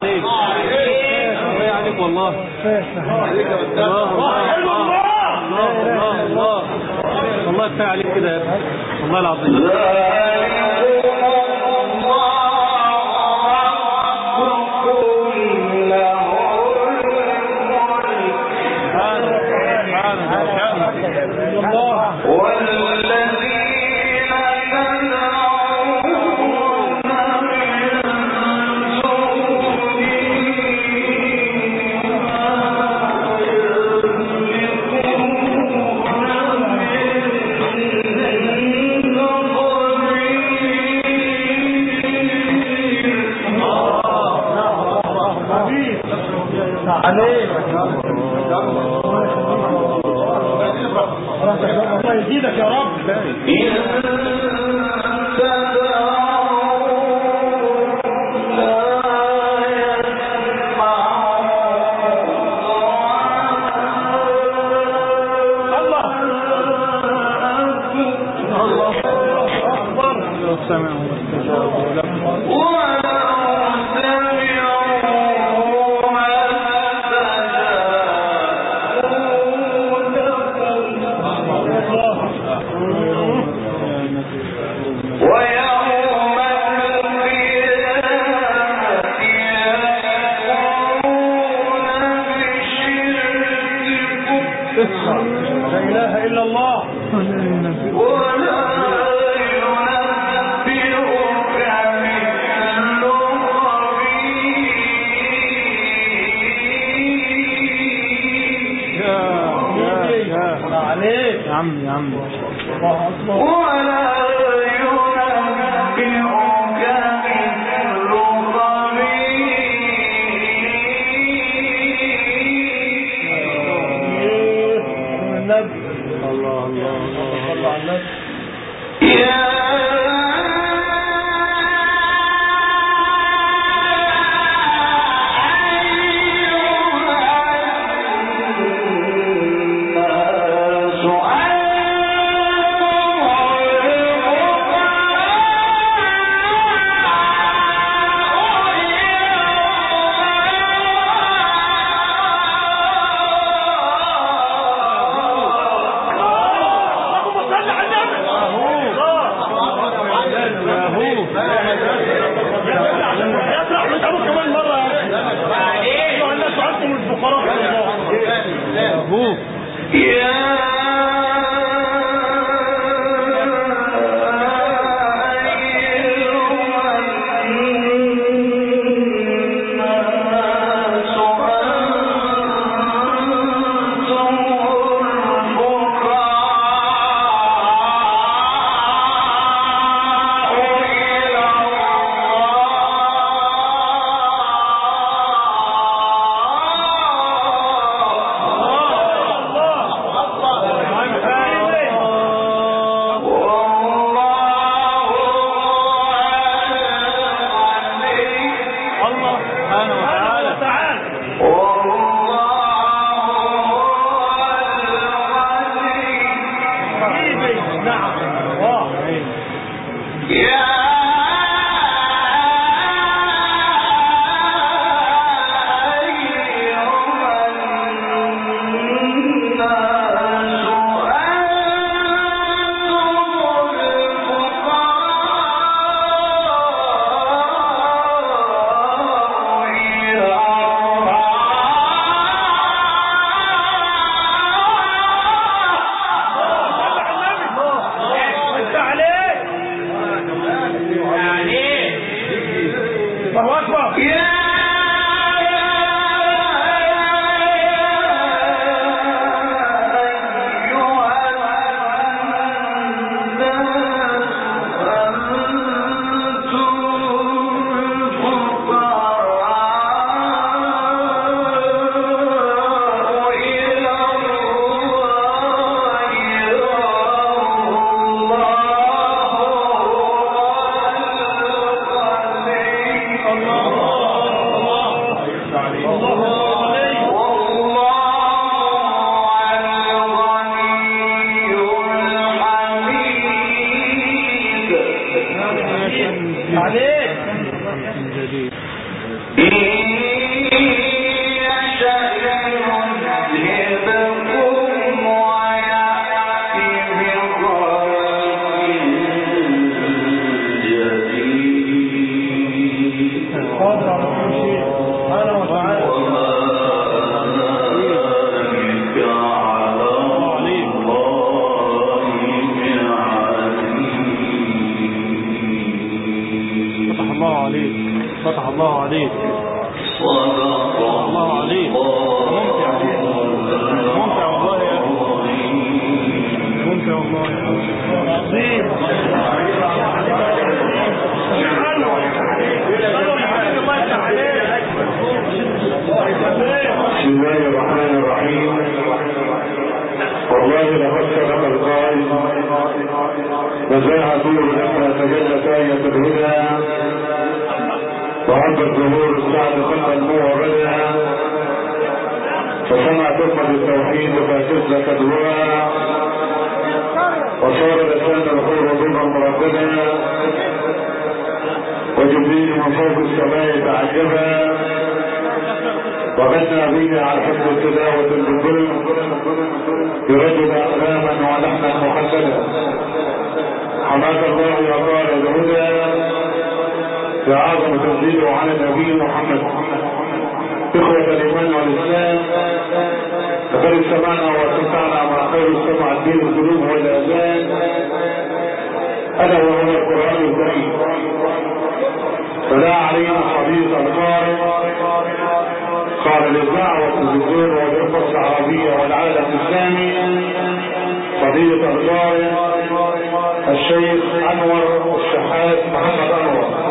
الله عليك والله. الله كفايه عليك كده يا ابني والله العظيم. الله يزيدك يا رب. لا إله إلا الله. يا عم الله أكبر. سبحانه وتعالى. فتح الله عليك. الله عليك. ممتع والله يا أخي. ممتع والله يا أخي. بسم الله الرحمن الرحيم. والله لقد صدق القائل نزاع نور لما تجلت آية الهدى وعد الظهور السعد خلقا موردا فسمع تقمة التوحيد فاتزك الهوى وصار لسان الخير ضمن مرددا وجبريل من فوق السماء تعجبا وغنى به على حفظ تلاوة بالظلم يردد أقلاما ولحنا محسنا. حماك الله يا طارئ الهدى في أعظم تنزيله على النبي محمد. إخوة الإيمان والإسلام، لقد سمعنا واستمتعنا مع خير السمع الدين القلوب والآذان، ألا وهو القرآن الكريم. فلا علينا حديث القارئ قال للدعوة والتلفزيون والإخوة العربية والعالم الإسلامي فضيلة القارئ الشيخ أنور الشحات محمد أنور.